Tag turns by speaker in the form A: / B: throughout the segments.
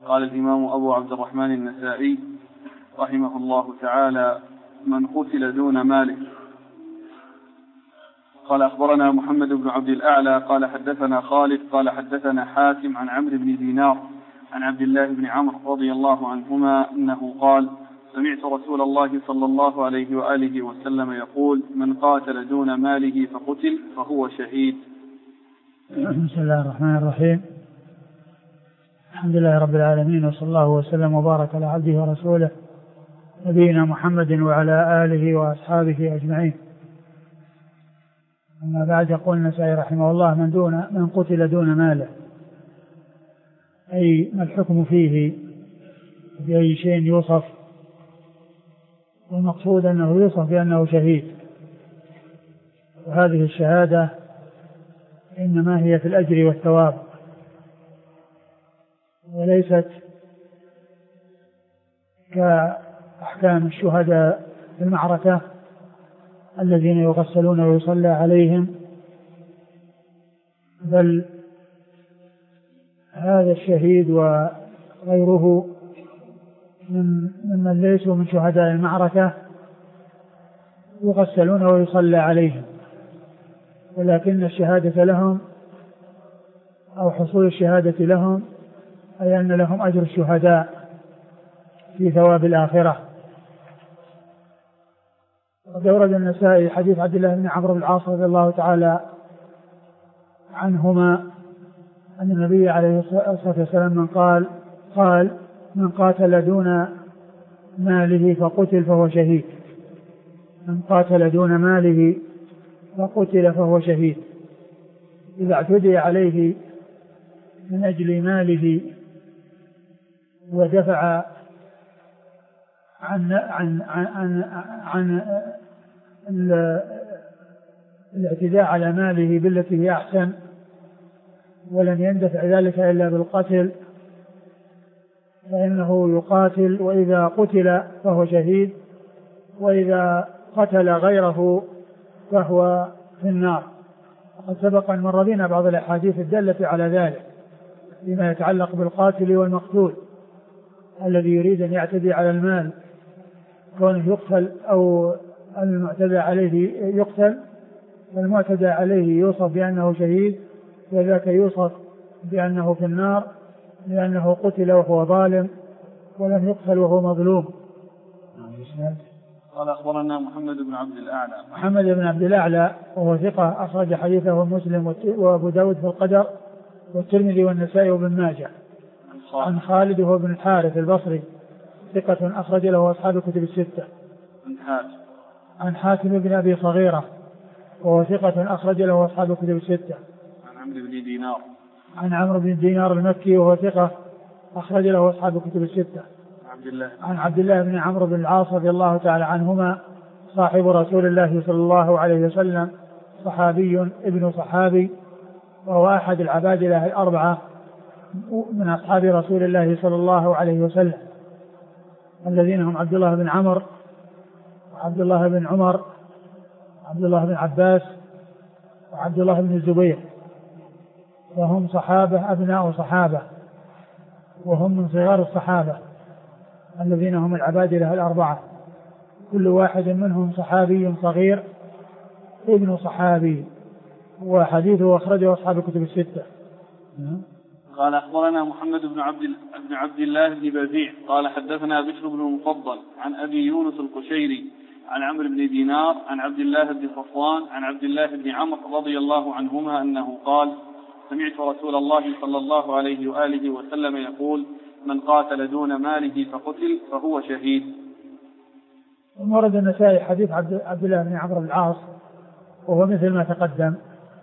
A: قال الإمام أبو عبد الرحمن النسائي رحمه الله تعالى: من قتل دون ماله. قال أخبرنا محمد بن عبد الأعلى قال حدثنا خالد قال حدثنا حاتم عن عمرو بن دينار عن عبد الله بن عمرو رضي الله عنهما أنه قال: سمعت رسول الله صلى الله عليه وآله وسلم يقول: من قاتل دون ماله فقتل فهو شهيد.
B: بسم الله الرحمن الرحيم. الحمد لله رب العالمين، وصلى الله وسلم وبارك على عبده ورسوله نبينا محمد وعلى آله وأصحابه أجمعين. أما بعد، يقول النسائي رحمه الله: من قتل دون ماله، أي ما الحكم فيه، بأي شيء يوصف، والمقصود أنه يوصف بأنه شهيد. وهذه الشهادة إنما هي في الأجر والثواب، وليست كأحكام الشهداء في المعركة الذين يغسلون ويصلى عليهم، بل هذا الشهيد وغيره ممن ليسوا من شهداء المعركة يغسلون ويصلى عليهم، ولكن الشهادة لهم أو حصول الشهادة لهم أي أن لهم أجر الشهداء في ثواب الآخرة. وقد أورد النسائي حديث عبد الله بن عمرو بن العاص رضي الله تعالى عنهما أن النبي عليه الصلاة والسلام قال: من قاتل دون ماله فقتل فهو شهيد. من قاتل دون ماله فقتل فهو شهيد. إذا اعتدي عليه من أجل ماله ودفع عن الاعتداء على ماله بالتي هي أحسن، ولم يندفع ذلك إلا بالقتل، فإنه يقاتل، وإذا قتل فهو شهيد، وإذا قتل غيره فهو في النار. وقد سبق أن مر بنا بعض الأحاديث الدالة على ذلك فيما يتعلق بالقاتل والمقتول الذي يريد أن يعتدي على المال، كونه يقتل أو المعتدى عليه يقتل، فالمعتدى عليه يوصف بأنه شهيد، وذاك يوصف بأنه في النار، لأنه قتل وهو ظالم ولم يقتل وهو مظلوم.
A: قال أخبرنا محمد بن عبد الأعلى.
B: محمد بن عبد الأعلى وهو ثقة، أخرج حديثه مسلم وأبو داود في القدر والترمذي والنسائي وابن ماجه. عن خالد وهو بن الحارث البصري، ثقة أخرج له أصحاب الكتب الستة. عن حاتم بن أبي صغيرة وهو ثقة أخرج له أصحاب الكتب الستة. عن عمرو بن دينار المكي وهو ثقة أخرج له أصحاب الكتب الستة. عن عبد الله بن عمرو بن العاص رضي الله تعالى عنهما صاحب رسول الله صلى الله عليه وسلم، صحابي ابن صحابي، وهو أحد العبادلة الأربعة من أصحاب رسول الله صلى الله عليه وسلم، الذين هم عبد الله بن عمرو وعبد الله بن عمر وعبد الله بن عباس وعبد الله بن الزبير، وهم صحابة أبناء صحابة، وهم من صغار الصحابة الذين هم العبادلة الأربعة، كل واحد منهم صحابي صغير ابن صحابي، وحديثه أخرجه أصحاب الكتب الستة.
A: قال أخبرنا محمد بن عبد الله بن بزيع قال حدثنا بشر بن المفضل عن أبي يونس القشيري عن عمرو بن دينار عن عبد الله بن صفوان عن عبد الله بن عمرو رضي الله عنهما أنه قال: سمعت رسول الله صلى الله عليه وآله وسلم يقول: من قاتل دون ماله فقتل فهو شهيد.
B: ورد النسائي حديث عبد الله بن عمرو بن العاص وهو مثل ما تقدم.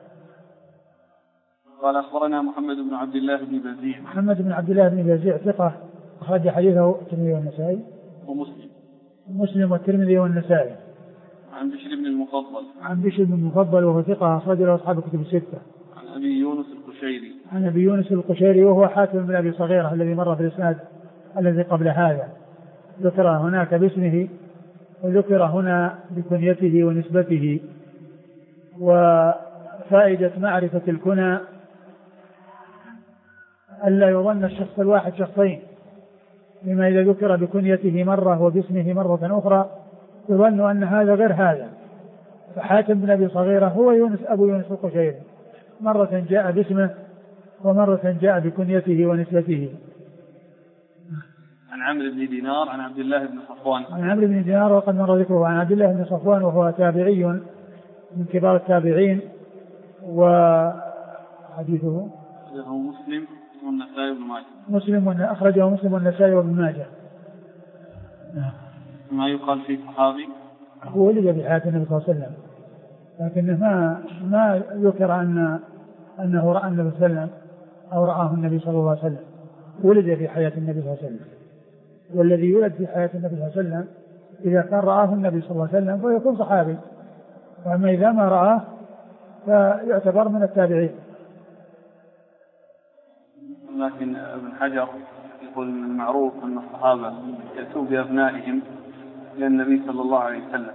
A: قال أخبرنا محمد بن عبد الله بن بزيع.
B: محمد بن عبد الله بن بزيع ثقة، أخرج حديثه الترمذي والنسائي ومسلم والترمذي والنسائي.
A: عن بشر بن المفضل.
B: عن بشر بن المفضل وهو ثقة، أخرج له أصحاب الكتب الستة.
A: عن أبي يونس القشيري.
B: عن أبي يونس القشيري وهو حاتم بن أبي صغيرة الذي مر في الإسناد الذي قبل هذا، ذكر هناك باسمه وذكر هنا بكنيته ونسبته. وفائدة معرفة الكنى ألا يظن الشخص الواحد شخصين، لما إذا ذكر بكنيته مرة وباسمه مرة أخرى يظن أن هذا غير هذا. فحاتم بن أبي صغيرة هو يونس أبو يونس القشيري، مرة جاء باسمه ومرة جاء بكنيته ونسبته.
A: عن عمرو بن دينار عن عبد الله بن صفوان.
B: عن عمرو بن دينار وقد مر ذكره. عن عبد الله بن صفوان وهو تابعي من كبار التابعين، وحديثه
A: مسلم والنسائي وابن ماجه.
B: أخرجه مسلم والنسائي وابن ماجه.
A: ما يقال في صحابي
B: هو ولد بحياة النبي صلى الله عليه وسلم، لكنه ما ذكر أنه رأى النبي صلى الله عليه وسلم أو رآه النبي صلى الله عليه وسلم. ولد في حياة النبي صلى الله عليه وسلم، والذي يولد في حياة النبي صلى الله عليه وسلم إذا كان رآه النبي صلى الله عليه وسلم فيكون صحابي، وأما إذا ما رآه فيعتبر من التابعين.
A: لكن ابن حجر يقول من المعروف أن الصحابة يأتوا بأبنائهم إلى النبي صلى الله عليه وسلم،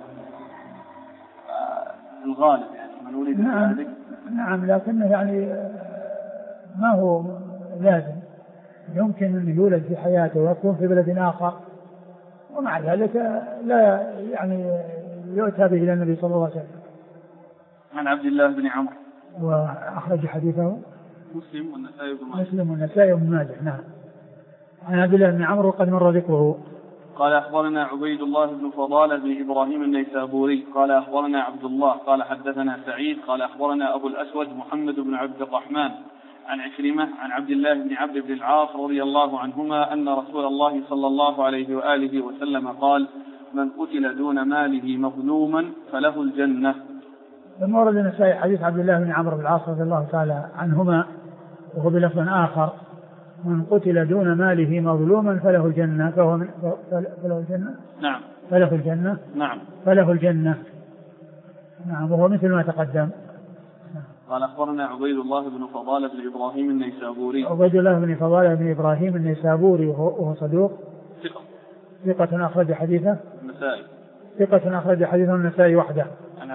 A: الغالب يعني من ولد ذلك.
B: نعم، لكنه يعني ما هو لازم، يمكن أن يولد في حياته ويكون في بلد آخر ومع ذلك لا يعني يؤتى به إلى النبي صلى الله عليه وسلم.
A: عن عبد الله بن عمرو
B: وأخرج حديثه
A: مسلم
B: والنسائي وابن ماجه. نعم. عن عبد الله بن عمرو وقد مر ذكره.
A: قال أخبرنا عبيد الله بن فضالة بن إبراهيم النيسابوري قال أخبرنا عبد الله قال حدثنا سعيد قال أخبرنا أبو الأسود محمد بن عبد الرحمن عن عكرمة عن عبد الله بن عبد بن العاص رضي الله عنهما أن رسول الله صلى الله عليه وآله وسلم قال: من قتل دون ماله مظلوما فله الجنة.
B: ثم ورد النسائي حديث عبد الله بن عمرو بن العاص رضي الله تعالى عنهما وهو بلفظ آخر: من قتل دون ماله مظلوما فله الجنة. فله الجنة.
A: نعم.
B: فله الجنة.
A: نعم.
B: فله الجنة. نعم. وهو مثل ما تقدم.
A: قال أخبرنا عبيد الله بن فضالة بن إبراهيم النيسابوري.
B: عبيد الله بن فضالة بن إبراهيم النيسابوري وهو صدوق ثقة أخرج حديثه النسائي. ثقة أخرج حديثه النسائي وحده.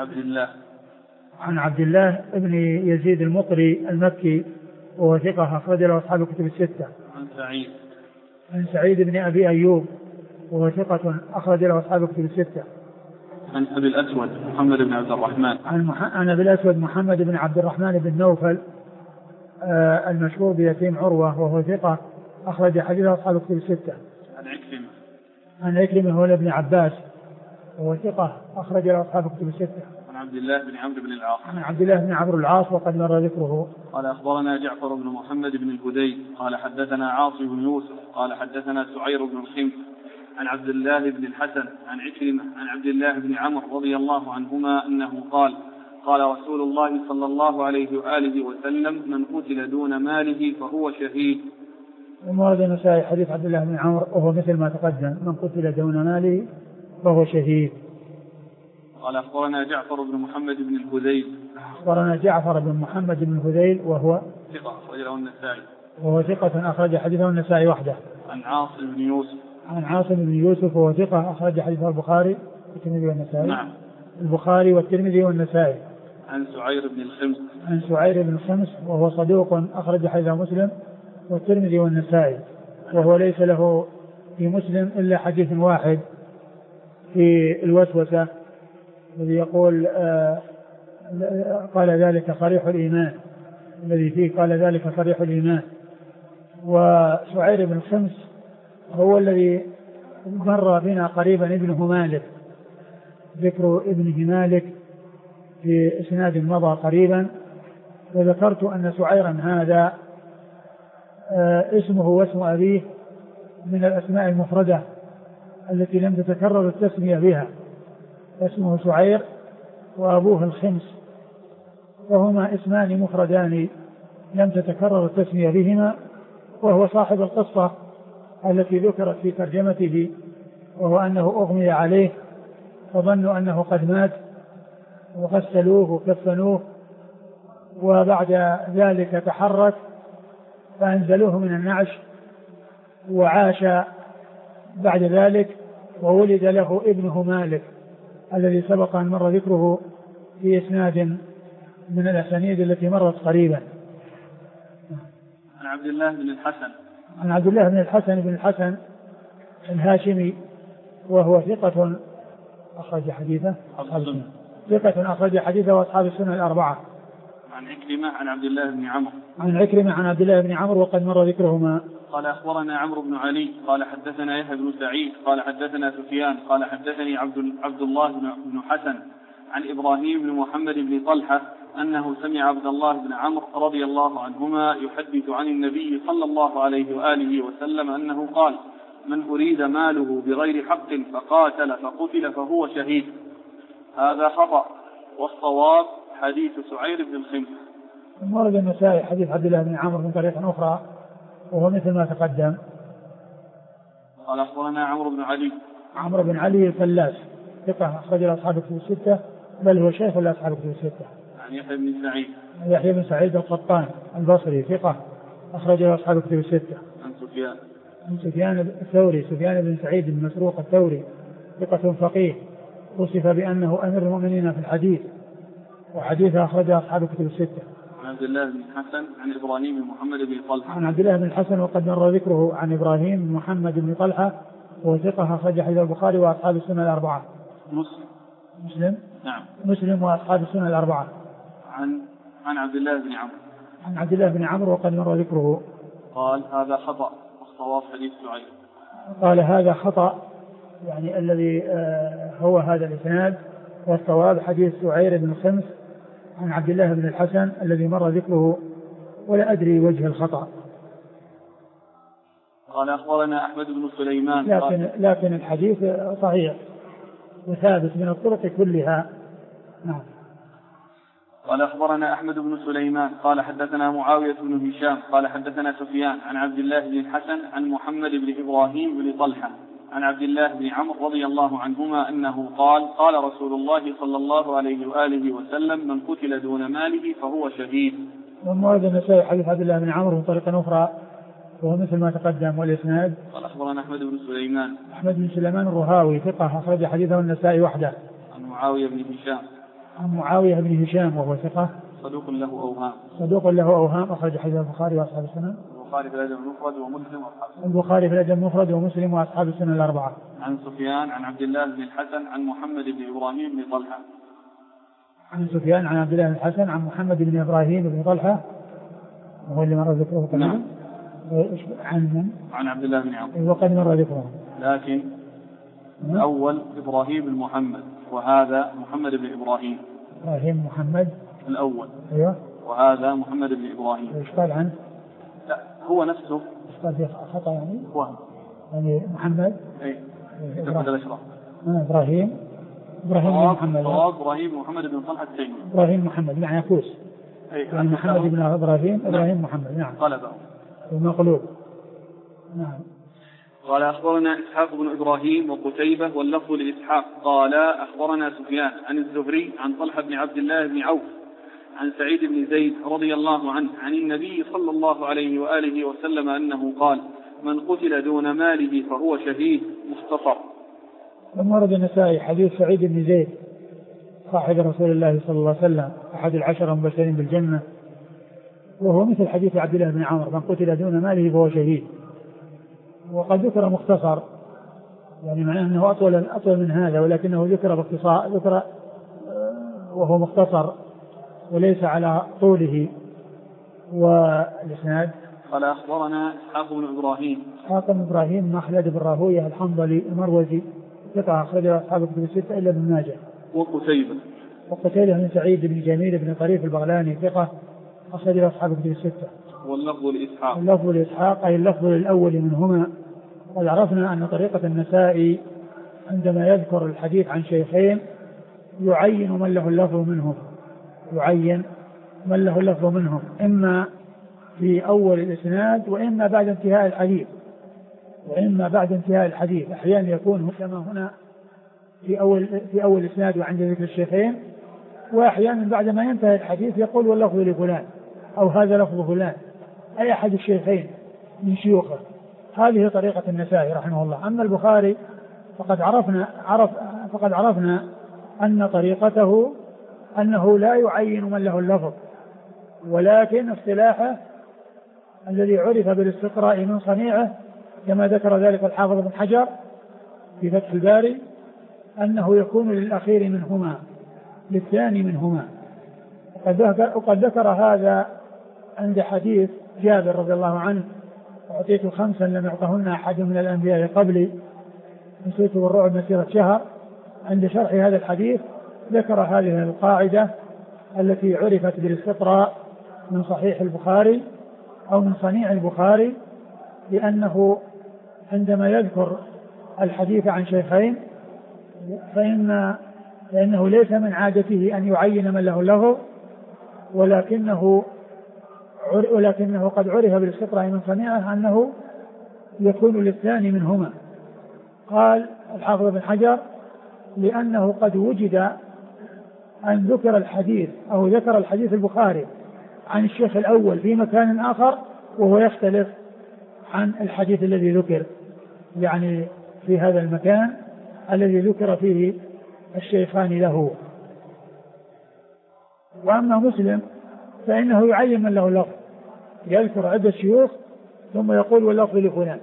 A: عن
B: عبد الله بن يزيد المقري المكي وهو ثقة أخرج له أصحاب الكتب الستة. عن سعيد بن أبي أيوب وهو ثقة أخرج له أصحاب الكتب الستة.
A: عن أبي الأسود محمد بن عبد الرحمن.
B: عن أبي الأسود محمد بن عبد الرحمن بن نوفل المشهور بيتيم عروة وهو ثقة أخرج حديثه أصحاب الكتب الستة. عن عكرمة هو ابن عباس وهو ثقة أخرج له أصحاب الكتب الستة.
A: عن عبد الله بن عمرو بن العاص.
B: عن عبد الله بن عمرو العاص وقد مر ذكره.
A: قال أخبرنا جعفر بن محمد بن الهذيل قال حدثنا عاصم بن يوسف قال حدثنا سعير بن الخمس عن عبد الله بن الحسن عن عكرمة عن عبد الله بن عمرو رضي الله عنهما أنه قال: قال رسول الله صلى الله عليه وآله وسلم: من قتل دون ماله فهو شهيد.
B: ومورد النسائي حديث عبد الله بن عمرو وهو مثل ما تقدم: من قتل دون ماله فهو شهيد.
A: قال أخبرنا جعفر بن محمد بن الهذيل.
B: أخبرنا جعفر بن محمد بن الهذيل وهو
A: ثقة أخرجه النسائي.
B: وهو ثقة أخرج حديثه النسائي وحده.
A: عن عاصم بن يوسف.
B: عن عاصم بن يوسف وهو ثقة أخرج حديثه البخاري والترمذي والنسائي.
A: نعم.
B: البخاري والترمذي والنسائي.
A: عن سعير بن الخمس.
B: عن سعير بن الخمس وهو صدوق أخرج حديثه مسلم والترمذي والنسائي، وهو ليس له في مسلم إلا حديث واحد في الوسوسة الذي يقول قال ذلك صريح الإيمان، الذي فيه قال ذلك صريح الإيمان. وسعير بن الخمس هو الذي مر بنا قريبا ابنه مالك، ذكر ابنه مالك في إسناد مضى قريبا، وذكرت أن سعيرا هذا اسمه واسم أبيه من الأسماء المفردة التي لم تتكرر التسمية بها، اسمه سعير وأبوه الخمس، وهما اسمان مفردان لم تتكرر التسمية بهما، وهو صاحب القصة التي ذكرت في ترجمته، وهو أنه أغمي عليه فظنوا أنه قد مات وغسلوه وكفنوه، وبعد ذلك تحرك فأنزلوه من النعش وعاش بعد ذلك، وولد له ابنه مالك الذي سبق أن مر ذكره في إسناد من الأسانيد التي مرت قريبا.
A: عن عبد الله بن الحسن.
B: عن عبد الله بن الحسن الهاشمي وهو ثقة أخرج حديثه أصحاب السنة، ثقة أخرج حديثه وأصحاب السنة الأربعة.
A: عن عكرمة عن عبد الله بن عمرو.
B: عن عكرمة عن عبد الله بن عمرو وقد مر ذكرهما.
A: قال أخبرنا عمرو بن علي قال حدثنا يحيى بن سعيد قال حدثنا سفيان قال حدثني عبد الله بن حسن عن إبراهيم بن محمد بن طلحة أنه سمع عبد الله بن عمرو رضي الله عنهما يحدث عن النبي صلى الله عليه وآله وسلم أنه قال: من أريد ماله بغير حق فقاتل فقتل فهو شهيد. هذا خطأ، والصواب حديث سعير بن الخمس.
B: ورد النسائي حديث عبد الله بن عمرو من طريق أخرى وهو مثل ما تقدم.
A: قال أخبرنا عمرو بن علي.
B: عمرو بن علي الفلاس ثقة أخرج له أصحاب الكتب الستة، بل هو شيخ لأصحاب الكتب الستة.
A: عن يحيى بن سعيد.
B: يحيى بن سعيد القطان البصري ثقة أخرج له أصحاب الكتب الستة.
A: عن سفيان.
B: عن سفيان الثوري، سفيان بن سعيد بن مسروق الثوري ثقة فقيه، وصف بأنه أمير المؤمنين في الحديث، وحديثه أخرج أصحاب الكتب الستة.
A: عن عبد الله بن الحسن عن إبراهيم بن محمد بن طلحة.
B: عن عبد الله بن الحسن وقد مر ذكره عن إبراهيم بن محمد بن طلحة وهو ثقة أخرج حديث البخاري وأصحاب السنة الأربعة. مسلم.
A: نعم.
B: مسلم وأصحاب السنة الأربعة.
A: عن عبد الله بن عمرو.
B: عن عبد الله بن عمرو وقد مر ذكره.
A: قال: هذا خطأ، والصواب حديث سعير.
B: قال: هذا خطأ، يعني الذي هو هذا الإسناد، والصواب حديث سعير بن الخمس عن عبد الله بن الحسن الذي مر ذكره، ولا أدري وجه الخطأ.
A: قال: أخبرنا أحمد بن سليمان.
B: لكن الحديث صحيح وثابت من الطرق كلها. نعم.
A: قال: أخبرنا أحمد بن سليمان قال حدثنا معاوية بن هشام قال حدثنا سفيان عن عبد الله بن الحسن عن محمد بن إبراهيم بن طلحة عن عبد الله بن عمرو رضي الله عنهما أنه قال: قال رسول الله صلى الله عليه وآله وسلم: من قتل دون ماله فهو شهيد.
B: ومورد النسائي حديث عبد الله بن عمرو من طريقة أخرى وهو مثل ما تقدم، والإسناد.
A: قال: أخبرنا أحمد بن سليمان.
B: أحمد بن سليمان الرهاوي ثقة أخرج حديثه النسائي وحده.
A: عن معاوية بن هشام.
B: عن معاوية بن هشام وهو ثقة
A: صدوق له أوهام.
B: صدوق له أوهام أخرج حديث البخاري وأصحاب السنة.
A: البخاري في الأدب المفرد ومسلم وأصحاب السنة.
B: البخاري في الأدب المفرد ومسلم وأصحاب السنة الأربعة.
A: عن سفيان عن عبد الله بن الحسن عن محمد بن إبراهيم بن طلحة.
B: عن سفيان عن عبد الله بن الحسن عن محمد بن إبراهيم بن طلحة وهو اللي مر ذكره قبل.
A: نعم.
B: عن من؟
A: عن عبد الله بن عمرو.
B: وقد مر ذكره.
A: لكن الأول إبراهيم بن محمد، وهذا محمد بن إبراهيم.
B: إبراهيم محمد
A: الأول.
B: أيوه.
A: وهذا محمد بن إبراهيم.
B: إيش قال عنه؟
A: لا، هو نفسه.
B: إيش قال فيه خطأ يعني؟
A: هو.
B: يعني محمد.
A: إيه. إبراهيم.
B: إبراهيم بن محمد.
A: إبراهيم محمد بن طلحة التيمي.
B: إبراهيم محمد معنى كوس. يعني محمد بن إبراهيم. إبراهيم محمد. نعم.
A: قلبه.
B: ومقلوب. نعم.
A: قال: أخبرنا إسحاق بن إبراهيم وقتيبة واللفظ لإسحاق قال: أخبرنا سفيان عن الزهري عن طلحة بن عبد الله بن عوف عن سعيد بن زيد رضي الله عنه عن النبي صلى الله عليه وآله وسلم أنه قال: من قتل دون ماله فهو شهيد. مختصر.
B: ومورد النسائي حديث سعيد بن زيد صاحب رسول الله صلى الله عليه وسلم أحد العشر المبشرين بالجنة، وهو مثل حديث عبد الله بن عمرو: من قتل دون ماله فهو شهيد. وقد ذكر مختصر، يعني معناه أنه أطول من هذا، ولكنه ذكر باختصار، ذكر وهو مختصر وليس على طوله. والإسناد.
A: قال: أخبرنا إسحاق بن إبراهيم.
B: إسحاق بن إبراهيم مخلد بن راهويه الحنظلي المروزي ثقة أخرج أصحاب الكتب الستة إلا ابن ماجه. وقتيبة بن سعيد بن جميل بن طريف البغلاني ثقة أخرج أصحاب الكتب الستة.
A: واللفظ لإسحاق.
B: اللفظ لإسحاق أي اللفظ للأول منهما. قد عرفنا أن طريقة النسائي عندما يذكر الحديث عن شيخين يعين من له اللفظ منهم، يعين من له اللفظ منهم، إما في أول الإسناد وإما بعد انتهاء الحديث. أحيانا يكون كما هنا في أول الإسناد وعند ذكر الشيخين، وأحيانا بعد ما ينتهي الحديث يقول: واللفظ لفلان، أو هذا لفظ فلان، أي أحد الشيخين من شيوخه. هذه طريقة النسائي رحمه الله. أما البخاري فقد عرفنا أن طريقته أنه لا يعين من له اللفظ، ولكن اصطلاحه الذي عرف بالاستقراء من صنيعه كما ذكر ذلك الحافظ بن حجر في فتح الباري أنه يكون للأخير منهما للثاني منهما. وقد ذكر هذا عند حديث جابر رضي الله عنه: أعطيت 5 لم يعطهن أحد من الأنبياء قبلي نسيت بالرعب مسيرة شهر. عند شرح هذا الحديث ذكر هذه القاعدة التي عرفت بالاستقراء من صحيح البخاري أو من صنيع البخاري، لأنه عندما يذكر الحديث عن شيخين فإنه ليس من عادته أن يعين من له اللفظ، ولكنه قد عرف بالاستقراء من صنيعه أنه يكون للثاني منهما. قال الحافظ بن حجر: لأنه قد وجد أن ذكر الحديث أو ذكر الحديث البخاري عن الشيخ الأول في مكان آخر وهو يختلف عن الحديث الذي ذكر، يعني في هذا المكان الذي ذكر فيه الشيخان له. وأما مسلم فإنه يعين من له اللفظ، يذكر عدة شيوخ ثم يقول واللفظ لفلان.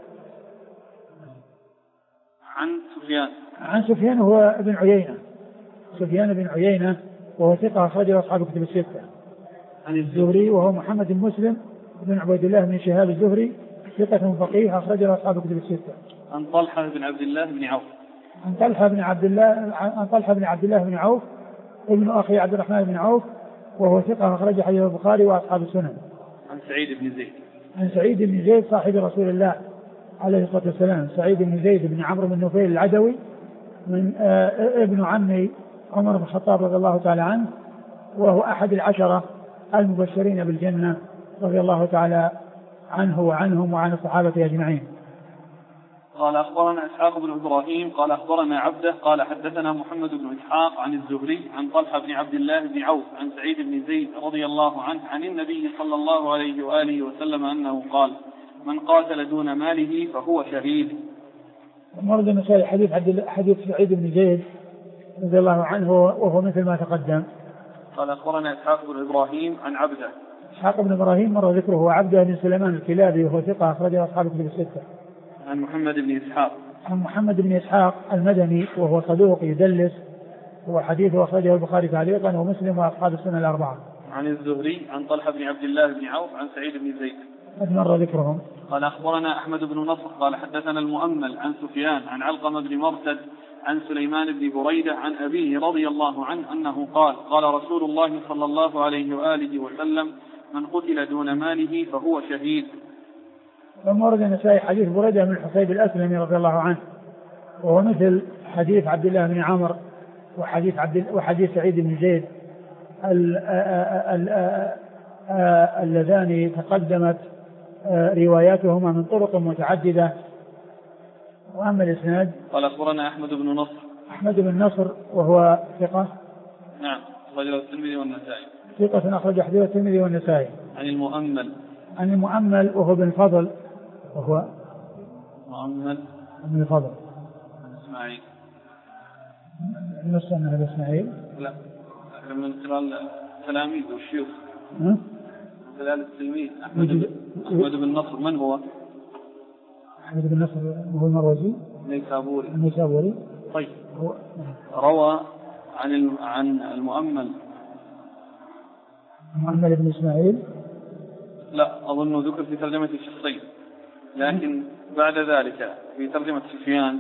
B: عن سفيان هو ابن عيينة، سفيان بن عيينة وهو ثقة أخرجه أصحاب الكتب الستة. عن الزهري وهو محمد بن مسلم بن عبيد الله بن شهاب الزهري ثقة فقيه أخرجه أصحاب الكتب الستة.
A: عن طلحة بن عبد الله بن عوف.
B: عن طلحة بن عبد الله بن عوف ابن أخي عبد الرحمن بن عوف وهو ثقة أخرج حديث البخاري وأصحاب السنن.
A: عن سعيد بن زيد.
B: عن سعيد بن زيد صاحب رسول الله عليه الصلاة والسلام، سعيد بن زيد بن عمرو بن نفيل العدوي من ابن عمي عمر بن الخطاب رضي الله تعالى عنه، وهو أحد 10 المبشرين بالجنة رضي الله تعالى عنه وعنهم وعن الصحابة أجمعين.
A: قال أخبرنا إسحاق بن إبراهيم قال أخبرنا عبده قال حدثنا محمد بن إسحاق عن الزهري عن طلحة بن عبد الله بن عوف عن سعيد بن زيد رضي الله عنه عن النبي صلى الله عليه وآله وسلم أنه قال: من قاتل دون ماله فهو شهيد.
B: مرد مسائل حديث سعيد بن زيد رضي الله عنه وهو مثل ما تقدم.
A: قال أخبرنا إسحاق بن إبراهيم عن عبده.
B: إسحاق بن إبراهيم مر ذكره، عبده بن سليمان الكلابي وهو ثقة أخرجه أصحاب الكتب الستة.
A: عن محمد بن إسحاق.
B: عن محمد بن إسحاق المدني وهو صدوق يدلس، وحديثه أخرجه البخاري تعليقا ومسلم وأصحاب السنة الأربعة.
A: عن الزهري عن طلحة بن عبد الله بن عوف عن سعيد بن زيد
B: قد مر ذكرهم.
A: قال أخبرنا أحمد بن نصر قال حدثنا المؤمل عن سفيان عن علقمة بن مرثد عن سليمان بن بريدة عن أبيه رضي الله عنه أنه قال: قال رسول الله صلى الله عليه وآله وسلم: من قتل دون ماله فهو شهيد.
B: ومورد النسائي حديث بريدة بن الحصيب الأسلمي رضي الله عنه، وهو مثل حديث عبد الله بن عمرو وحديث سعيد بن زيد اللذان تقدمت رواياتهما من طرق متعددة. وأما الإسناد
A: قال أخبرنا أحمد بن نصر.
B: أحمد بن نصر وهو ثقة.
A: نعم أخرجه الترمذي والنسائي.
B: ثقة أخرج حديث الترمذي والنسائي.
A: عن المؤمل.
B: عن المؤمل وهو بن فضل وهو
A: مؤمل
B: بن فضل.
A: عن إسماعيل.
B: نص أنه إسماعيل.
A: لا من خلال تلاميذ والشيوخ. خلال التلميذ أحمد بن نصر. من هو؟
B: أحمد بن نصر وهو المروزي النيسابوري.
A: طيب روى عن المؤمل
B: بن إسماعيل.
A: لا أظن ذكر في ترجمة الشخصين، لكن بعد ذلك في ترجمة سفيان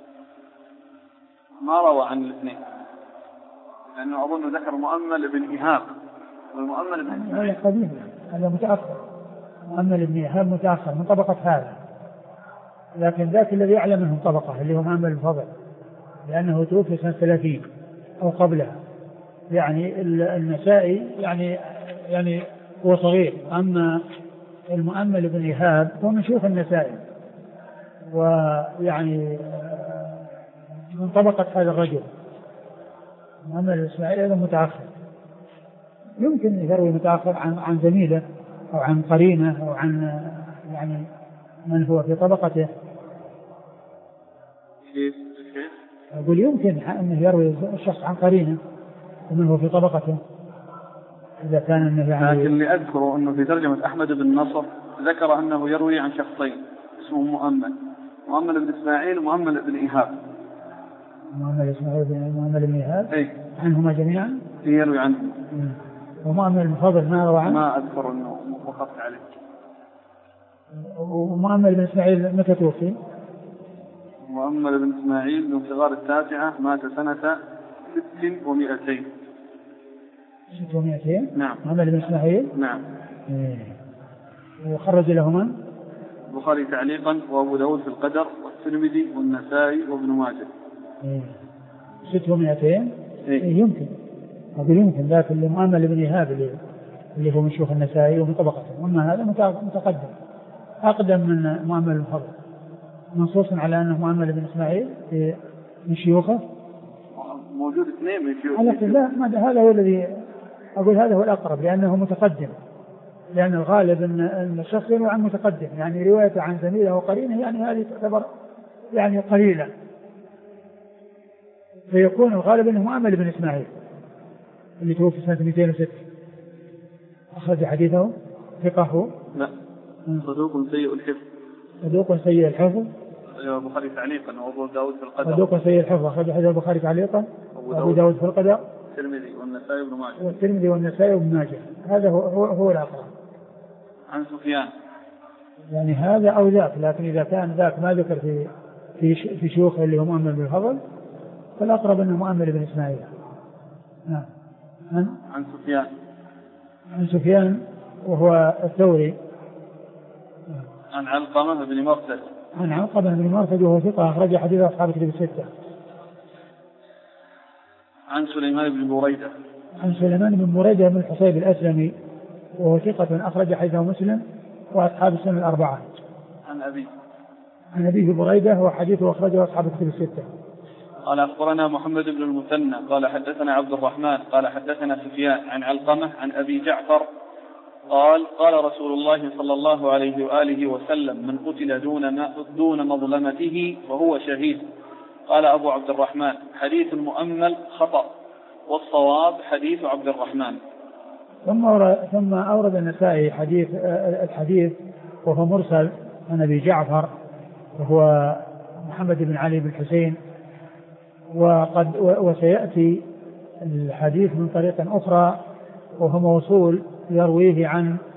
A: ما روى عن الاثنين، لأنه أظن ذكر مؤمل بن إيهاب والمؤمل بن إسماعيل
B: هذا قديم، هذا متأخر. مؤمل بن إيهاب متأخر من طبقة هذا، لكن ذاك الذي أعلى منهم طبقة اللي هو مؤمل بن فضل، لأنه توفي سنة 30 أو قبلها. يعني النسائي يعني هو صغير، أما المؤمل بن إيهاب هو من شيوخ النسائي، ويعني من طبقة هذا الرجل. المؤمل بن إسماعيل أيضا متأخر، يمكن يروي متأخر عن زميله أو عن قرينه أو عن يعني من هو في طبقته. أقول يمكن أنه يروي الشخص عن قرينه ومن هو في طبقته إذا كان أنه يعني.
A: لكن اللي أذكره أنه في ترجمة أحمد بن نصر ذكر أنه يروي عن شخصين، اسمه مؤمل بن إسماعيل ومؤمل بن إيهاب.
B: مؤمل إسماعيل ومؤمل بن إيهاب.
A: إيه.
B: عنهما جميعا.
A: يروي عنه.
B: ومؤمل المفضل ما روى عنه.
A: ما أذكر إنه وقفت عليه.
B: ومؤمل بن إسماعيل متى توفي؟
A: مؤمل بن إسماعيل من صغار التاسعة، مات سنة 600.
B: 600.
A: نعم.
B: مؤمل بن إسماعيل.
A: نعم.
B: وخرج لهما
A: البخاري تعليقا وأبو داود في القدر والترمذي والنسائي وابن ماجه.
B: 600. يمكن أقول يمكن، لكن لمؤمل بن إيهاب اللي هو من شيوخ النسائي ومن طبقته، وأما هذا متقدم أقدم من مؤمل المفضل، منصوص على أنه مؤمل بن إسماعيل من شيوخه.
A: موجود اثنين من شيوخه.
B: لا، هذا هو الذي أقول، هذا هو الأقرب لأنه متقدم، لأن الغالب أن الشخص يروي عن متقدم، يعني روايته عن زميله وقرينه، يعني هذه تعتبر يعني قليلة، فيكون الغالب أنه مؤمل بن إسماعيل اللي توفي سنة 206. أخرج حديثه ثقة.
A: لا، صدوق سيء الحفظ.
B: صدوق سيء الحفظ.
A: البخاري تعليقا وأبو داود في القدر.
B: صدوق سيء الحفظ أخرج حديث البخاري تعليقا وأبو داود في القدر.
A: الترمذي والنسائي وابن ماجه.
B: والترمذي والنسائي وابن ماجه. هذا هو الأقرب.
A: عن سفيان. يعني
B: هذا أو ذاك، لكن إذا كان ذاك ما ذكر في شيوخه اللي هو مؤمل بن الفضل، فالأقرب أنه مؤمل بن إسماعيل. نعم. عن سفيان وهو الثوري.
A: عن علقمة بن مرثد.
B: عن علقمة بن مرثد وهو ثقة أخرج حديث أصحاب الكتب الستة.
A: عن سليمان بن بريدة.
B: عن سليمان بن بريدة بن الحصيب الأسلمي وهو ثقة أخرج حديثه مسلم وأصحاب السنن الأربعة. عن أبيه بريدة وحديثه أخرجه أصحاب الكتب الستة.
A: قال أخبرنا محمد بن المثنى قال حدثنا عبد الرحمن قال حدثنا سفيان عن علقمة عن أبي جعفر قال قال رسول الله صلى الله عليه وآله وسلم: من قتل دون مظلمته وهو شهيد. قال أبو عبد الرحمن: حديث المؤمل خطأ، والصواب حديث عبد الرحمن.
B: ثم أورد النسائي الحديث وهو مرسل عن أبي جعفر وهو محمد بن علي بن حسين، وسيأتي الحديث من طريق أخرى وهو موصول يرويه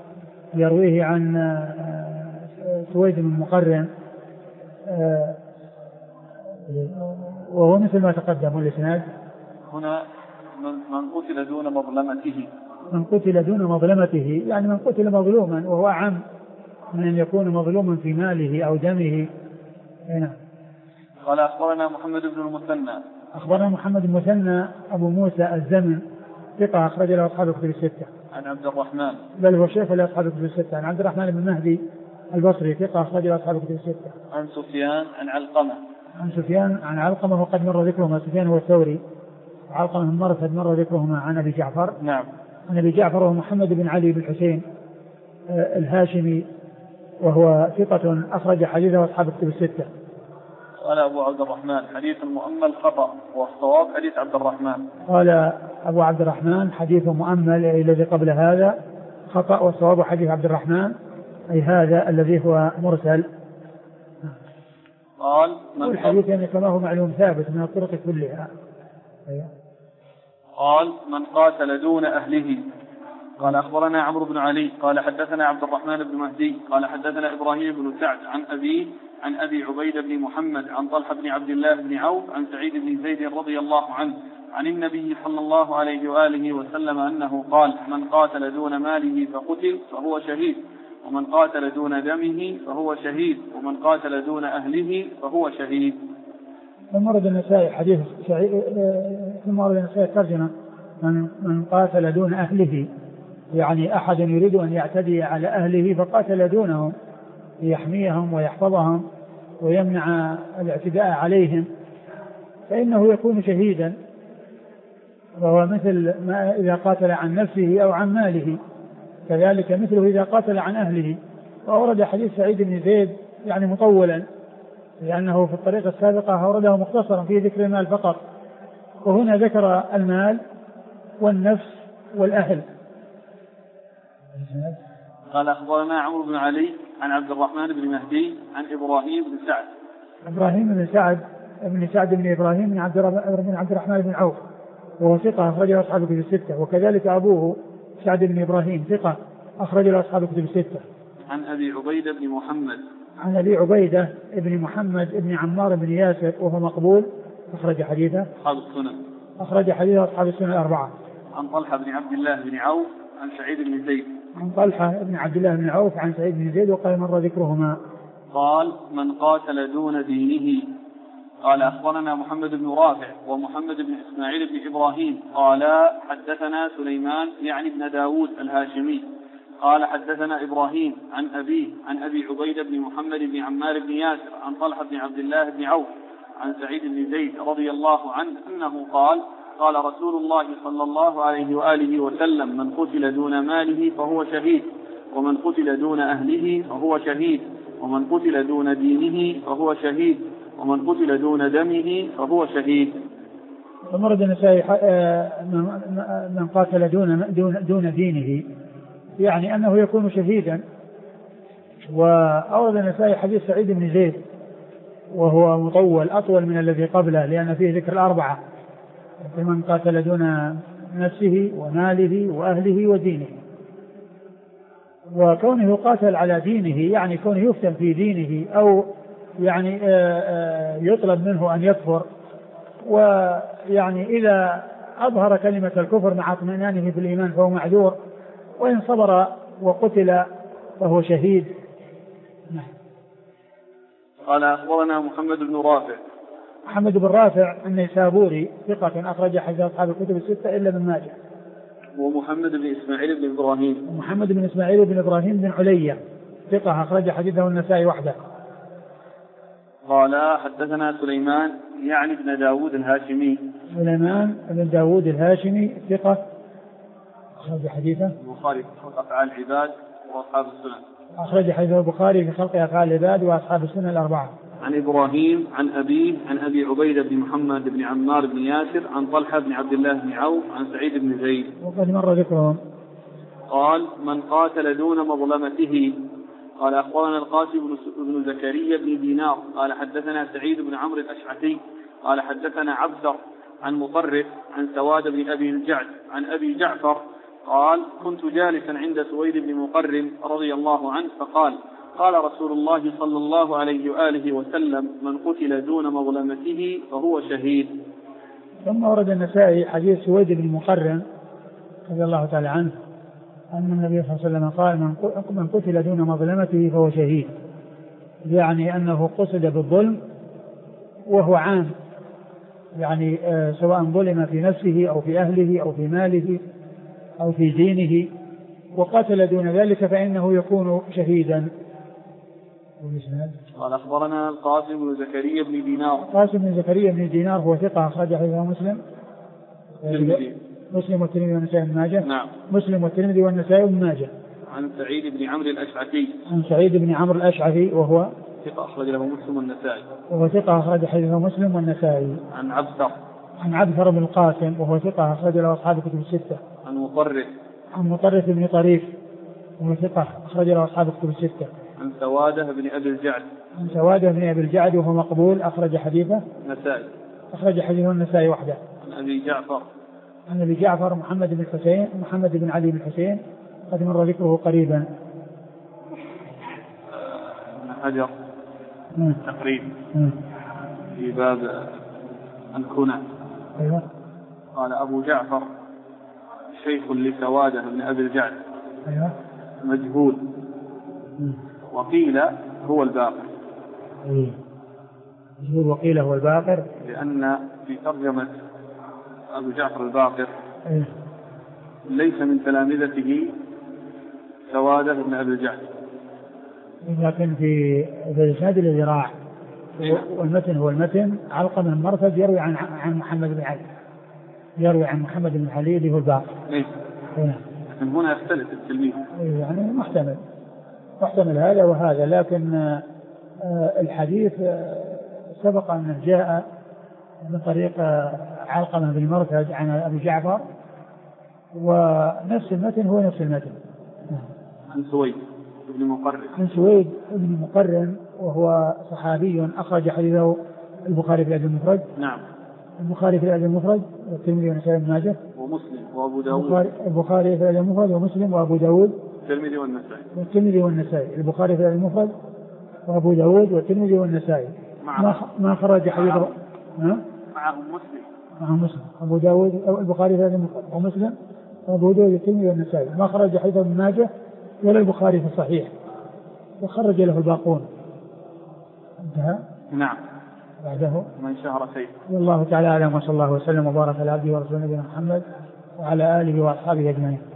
B: عن سويد بن مقرن، وهو مثل ما تقدم. والإسناد
A: هنا من قتل دون مظلمته.
B: من قتل دون مظلمته يعني من قتل مظلوما، وهو أعم من أن يكون مظلوما في ماله أو دمه. هنا
A: قال أخبرنا محمد بن المثنى.
B: أخبرنا محمد بن المثنى أبو موسى الزمن ثقة أخرج له أصحاب الكتب الستة.
A: عن عبد الرحمن
B: بل هو شيخ لأصحاب الكتب الستة. عن عبد الرحمن بن مهدي البصري ثقة أخرج له أصحاب الكتب الستة.
A: عن سفيان عن علقمة.
B: عن سفيان عن علقمة وقد مر ذكرهما. سفيان هو الثوري، علقمة بن مرثد مر ذكرهما. عن أبي جعفر.
A: نعم.
B: عن أبي جعفر وهو محمد بن علي بن حسين الهاشمي وهو ثقة أخرج حديثه أصحاب الكتب الستة.
A: قال أبو عبد الرحمن: حديث المؤمل خطأ، والصواب حديث عبد الرحمن.
B: قال أبو عبد الرحمن: حديث مؤمل الذي قبل هذا خطأ، والصواب حديث عبد الرحمن، أي هذا الذي هو مرسل. والحديث يعني كما هو معلوم ثابت من الطرق كلها.
A: قال: من قاتل دون أهله. قال أخبرنا عمرو بن علي قال حدثنا عبد الرحمن بن مهدي قال حدثنا إبراهيم بن سعد عن أبي عبيد بن محمد عن طلحة بن عبد الله بن عوف عن سعيد بن زيد رضي الله عنه عن النبي صلى الله عليه وآله وسلم أنه قال: من قاتل دون ماله فقتل فهو شهيد، ومن قاتل دون دمه فهو شهيد، ومن قاتل دون أهله فهو شهيد.
B: ثم ورد النسائي حديث ثم ورد النسائي ترجمة: من قاتل دون أهله، يعني أحد يريد أن يعتدي على أهله فقاتل دونهم ليحميهم ويحفظهم ويمنع الاعتداء عليهم، فإنه يكون شهيدا، وهو مثل ما إذا قاتل عن نفسه أو عن ماله، كذلك مثله إذا قاتل عن أهله. وأورد حديث سعيد بن زيد يعني مطولا، لأنه في الطريقة السابقة أورده مختصرا في ذكر المال فقط، وهنا ذكر المال والنفس والأهل.
A: قال أخبرنا عمرو بن علي عن عبد الرحمن بن مهدي عن إبراهيم بن سعد.
B: إبراهيم بن سعد بن سعد بن إبراهيم بن عبد الرحمن بن عوف وهو ثقة أخرج له أصحاب الكتب الستة، وكذلك أبوه سعد بن إبراهيم ثقة أخرج له أصحاب الكتب الستة.
A: عن أبي عبيدة بن محمد
B: عن أبي عبيدة بن محمد بن عمار بن ياسر وهو مقبول أخرج حديثه
A: أصحاب السنن.
B: أخرج حديثه أصحاب السنن الأربعة.
A: عن طلحة بن عبد الله بن عوف عن سعيد بن زيد.
B: عن طلحة بن عبد الله بن عوف عن سعيد بن زيد وقال مر ذكرهما.
A: قال من قاتل دون دينه. قال أخبرنا محمد بن رافع ومحمد بن إسماعيل بن إبراهيم قال حدثنا سليمان يعني بن داود الهاشمي قال حدثنا إبراهيم عن أبيه عن أبي عبيدة بن محمد بن عمار بن ياسر عن طلحة بن عبد الله بن عوف عن سعيد بن زيد رضي الله عنه أنه قال قال رسول الله صلى الله عليه وآله وسلم من قتل دون ماله فهو شهيد، ومن قتل دون أهله فهو شهيد، ومن قتل دون دينه فهو شهيد، ومن قتل دون دمه فهو شهيد.
B: ومرد النسائي من قاتل دون دينه يعني أنه يكون شهيدا. وأورد النسائي حديث سعيد بن زيد وهو مطول أطول من الذي قبله لأن فيه ذكر الأربعة، من قاتل دون نفسه وماله وأهله ودينه. وكونه قاتل على دينه يعني كونه يفتن في دينه أو يعني يطلب منه أن يكفر، ويعني إذا أظهر كلمة الكفر مع اطمئنانه في الإيمان فهو معذور، وإن صبر وقتل فهو شهيد.
A: قال أخبرنا محمد بن رافع.
B: محمد بن رافع النيسابوري ثقة أخرج حديث أصحاب الكتب الستة إلا ابن ماجه.
A: ومحمد بن إسماعيل بن إبراهيم.
B: ومحمد بن إسماعيل بن إبراهيم بن علية ثقة أخرج حديثه النسائي وحده.
A: قال حدثنا سليمان يعني بن داود الهاشمي.
B: سليمان بن داود الهاشمي ثقة أخرج حديثه
A: البخاري في خلق أفعال العباد وأصحاب السنن.
B: أخرج حديث البخاري في خلق أفعال العباد وأصحاب السنن الأربعة.
A: عن إبراهيم عن أبيه عن أبي عبيدة بن محمد بن عمار بن ياسر عن طلحة بن عبد الله بن عوف عن سعيد بن زيد
B: وقد مر ذكرهم.
A: قال من قاتل دون مظلمته. قال أخبرنا القاسم بن زكريا بن دينار قال حدثنا سعيد بن عمرو الأشعثي قال حدثنا عبثر عن مطرف عن سواد بن أبي الجعد عن أبي جعفر قال كنت جالسا عند سويد بن مقرن رضي الله عنه فقال قال رسول الله صلى الله عليه وآله وسلم من قتل دون مظلمته فهو شهيد.
B: ثم ورد النسائي حديث سويد بن مقرن رضي الله تعالى عنه أن النبي صلى الله عليه وسلم قال من قتل دون مظلمته فهو شهيد، يعني أنه قصد بالظلم وهو عام، يعني سواء ظلم في نفسه أو في أهله أو في ماله أو في دينه وقتل دون ذلك فإنه يكون شهيدا.
A: قال أخبرنا القاسم بن زكريا بن دينار.
B: القاسم بن زكريا بن دينار هو ثقة أخرج حديثه مسلم والترمذي والنسائي بن ماجه.
A: نعم.
B: مسلم والترمذي والنسائي بن ماجه.
A: عن سعيد بن عمرو الأشعثي.
B: عن سعيد بن عمرو الأشعثي وهو
A: ثقة أخرج له مسلم والنسائي.
B: وهو ثقة أخرج حديثه مسلم والنسائي.
A: عن عبثر.
B: عن عبثر بن القاسم وهو ثقة أخرج له أصحاب الكتب الستة.
A: عن مطرف.
B: عن مطرف بن طريف وهو ثقة أخرج له أصحاب الكتب الستة.
A: عن سوادة بن أبي الجعد.
B: عن سوادة بن أبي الجعد وهو مقبول أخرج حديثه
A: النسائي.
B: أخرج حديثه النسائي وحده.
A: عن أبي جعفر.
B: عن أبي جعفر محمد بن الحسين محمد بن علي بن الحسين قد مر ذكره قريبا.
A: ابن حجر تقريبا في باب الكنى.
B: أيوة.
A: قال أبو جعفر شيخ لسوادة بن أبي الجعد.
B: أيوة.
A: مجهول. وقيل هو الباقر.
B: مجهول وقيل هو الباقر
A: لأن في ترجمة أبو جعفر الباقر
B: أيوة.
A: ليس من تلامذته سوادة بن أبي الجعد،
B: لكن في الإسناد الذي راح والمتن هو المتن علقمة بن مرثد يروي عن محمد بن علي، يروي عن محمد بن علي اللي هو الباقر.
A: لكن هنا يختلف التلميذ،
B: يعني محتمل هذا وهذا، لكن الحديث سبق أن جاء من طريق علقمة بن مرثد عن أبي جعفر، ونفس المتن هو نفس المتن.
A: عن سويد بن مقرن.
B: عن سويد بن مقرن وهو صحابي أخرج حديثه البخاري في الأدب المفرد.
A: نعم.
B: البخاري في الأدب المفرد والترمذي والنسائي بن ماجه
A: ومسلم وأبو داود.
B: البخاري في الأدب المفرد ومسلم وأبو داود
A: والترمذي والنسائي.
B: البخاري في الأدب المفرد وأبو داود والترمذي والنسائي. ما خرج حديثه معهم مسلم أبو داود البخاري في الأدب المفرد ومسلم وأبو داود والترمذي والنسائي. ما خرج حديثه ابن ماجه ولا البخاري في الصحيح وخرج له الباقون. انتهى.
A: نعم.
B: بعده
A: من شهر سيف.
B: والله تعالى أعلم وصلى الله وسلم وبارك على عبده ورسوله نبينا محمد وعلى آله وأصحابه أجمعين.